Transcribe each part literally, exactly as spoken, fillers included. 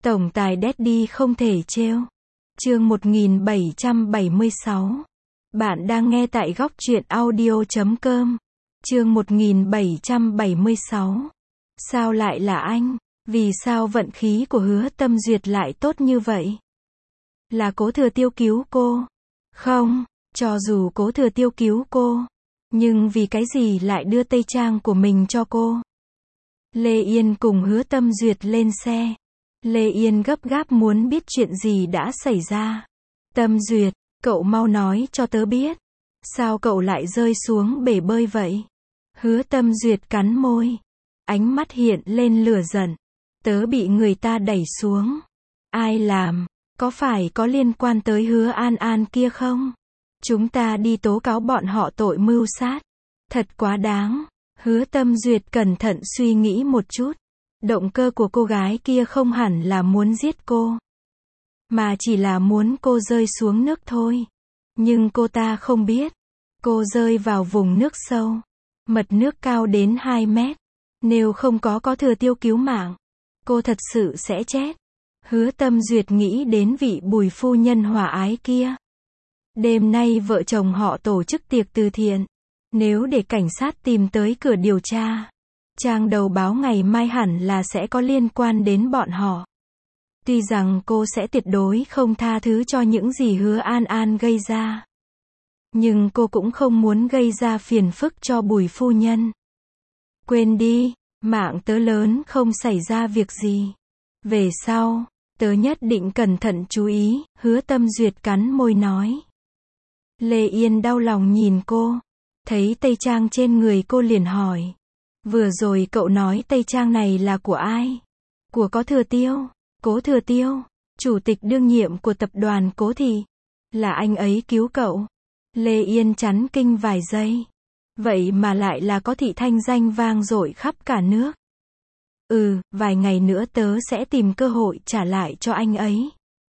Tổng tài Daddy không thể trêu. Chương một nghìn bảy trăm bảy mươi sáu. Bạn đang nghe tại góc truyện audio chấm com. Chương một nghìn bảy trăm bảy mươi sáu. Sao lại là anh? Vì sao vận khí của Hứa Tâm Duyệt lại tốt như vậy? Là Cố Thừa Tiêu cứu cô? Không, cho dù Cố Thừa Tiêu cứu cô, nhưng vì cái gì lại đưa tây trang của mình cho cô? Lê Yên cùng Hứa Tâm Duyệt lên xe. Lê Yên gấp gáp muốn biết chuyện gì đã xảy ra. Tâm Duyệt, cậu mau nói cho tớ biết. Sao cậu lại rơi xuống bể bơi vậy? Hứa Tâm Duyệt cắn môi. Ánh mắt hiện lên lửa giận. Tớ bị người ta đẩy xuống. Ai làm? Có phải có liên quan tới Hứa An An kia không? Chúng ta đi tố cáo bọn họ tội mưu sát. Thật quá đáng. Hứa Tâm Duyệt cẩn thận suy nghĩ một chút. Động cơ của cô gái kia không hẳn là muốn giết cô, mà chỉ là muốn cô rơi xuống nước thôi. Nhưng cô ta không biết, cô rơi vào vùng nước sâu, mật nước cao đến hai mét. Nếu không có Có Thừa Tiêu cứu mạng, cô thật sự sẽ chết. Hứa Tâm Duyệt nghĩ đến vị Bùi phu nhân hòa ái kia. Đêm nay vợ chồng họ tổ chức tiệc từ thiện. Nếu để cảnh sát tìm tới cửa điều tra, trang đầu báo ngày mai hẳn là sẽ có liên quan đến bọn họ. Tuy rằng cô sẽ tuyệt đối không tha thứ cho những gì Hứa An An gây ra, nhưng cô cũng không muốn gây ra phiền phức cho Bùi phu nhân. Quên đi, mạng tớ lớn không xảy ra việc gì. Về sau, tớ nhất định cẩn thận chú ý, Hứa Tâm Duyệt cắn môi nói. Lê Yên đau lòng nhìn cô, thấy tây trang trên người cô liền hỏi. Vừa rồi cậu nói tây trang này là của ai? Của Có Thừa Tiêu. Cố Thừa Tiêu, chủ tịch đương nhiệm của tập đoàn Cố Thị. Là anh ấy cứu cậu. Lê Yên chấn kinh vài giây. Vậy mà lại là Có Thị thanh danh vang dội khắp cả nước. Ừ, vài ngày nữa tớ sẽ tìm cơ hội trả lại cho anh ấy.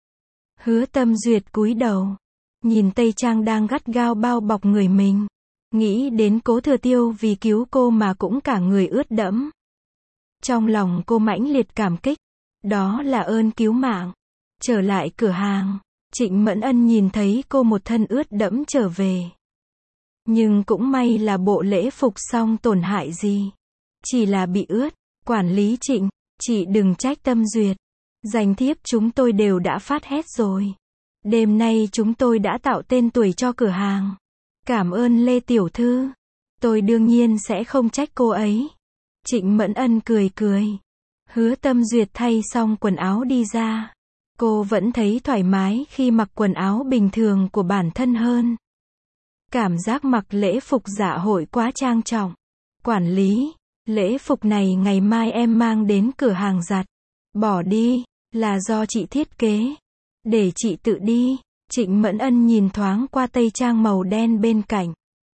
Hứa Tâm Duyệt cúi đầu, nhìn tây trang đang gắt gao bao bọc người mình. Nghĩ đến Cố Thừa Tiêu vì cứu cô mà cũng cả người ướt đẫm. Trong lòng cô mãnh liệt cảm kích. Đó là ơn cứu mạng. Trở lại cửa hàng, Trịnh Mẫn Ân nhìn thấy cô một thân ướt đẫm trở về. Nhưng cũng may là bộ lễ phục xong tổn hại gì. Chỉ là bị ướt. Quản lý Trịnh, chị đừng trách Tâm Duyệt. Danh thiếp chúng tôi đều đã phát hết rồi. Đêm nay chúng tôi đã tạo tên tuổi cho cửa hàng. Cảm ơn Lê Tiểu Thư. Tôi đương nhiên sẽ không trách cô ấy. Trịnh Mẫn Ân cười cười. Hứa Tâm Duyệt thay xong quần áo đi ra. Cô vẫn thấy thoải mái khi mặc quần áo bình thường của bản thân hơn. Cảm giác mặc lễ phục dạ hội quá trang trọng. Quản lý, lễ phục này ngày mai em mang đến cửa hàng giặt. Bỏ đi, là do chị thiết kế. Để chị tự đi. Trịnh Mẫn Ân nhìn thoáng qua tây trang màu đen bên cạnh.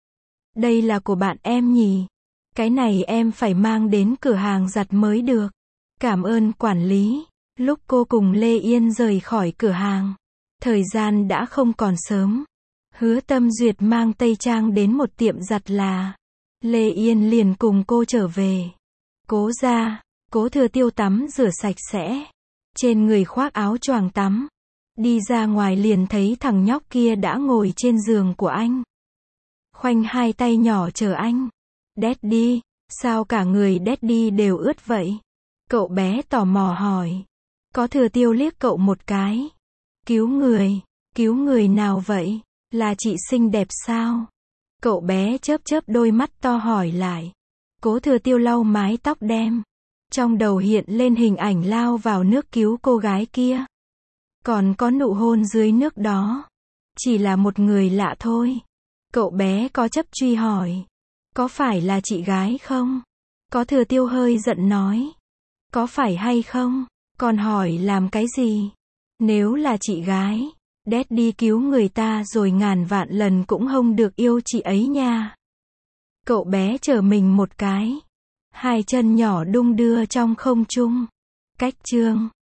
Đây là của bạn em nhỉ? Cái này em phải mang đến cửa hàng giặt mới được. Cảm ơn quản lý. Lúc cô cùng Lê Yên rời khỏi cửa hàng, thời gian đã không còn sớm. Hứa Tâm Duyệt mang tây trang đến một tiệm giặt là. Lê Yên liền cùng cô trở về. Cố ra, Cố Thừa Tiêu tắm rửa sạch sẽ. Trên người khoác áo choàng tắm. Đi ra ngoài liền thấy thằng nhóc kia đã ngồi trên giường của anh. Khoanh hai tay nhỏ chờ anh. Daddy, sao cả người Daddy đều ướt vậy? Cậu bé tò mò hỏi. Có Thừa Tiêu liếc cậu một cái. Cứu người, cứu người nào vậy? Là chị xinh đẹp sao? Cậu bé chớp chớp đôi mắt to hỏi lại. Cố Thừa Tiêu lau mái tóc đen. Trong đầu hiện lên hình ảnh lao vào nước cứu cô gái kia. Còn có nụ hôn dưới nước đó. Chỉ là một người lạ thôi. Cậu bé có chấp truy hỏi. Có phải là chị gái không? Có Thừa Tiêu hơi giận nói. Có phải hay không? Còn hỏi làm cái gì? Nếu là chị gái, Daddy cứu người ta rồi ngàn vạn lần cũng không được yêu chị ấy nha. Cậu bé trở mình một cái. Hai chân nhỏ đung đưa trong không trung. Cách chương.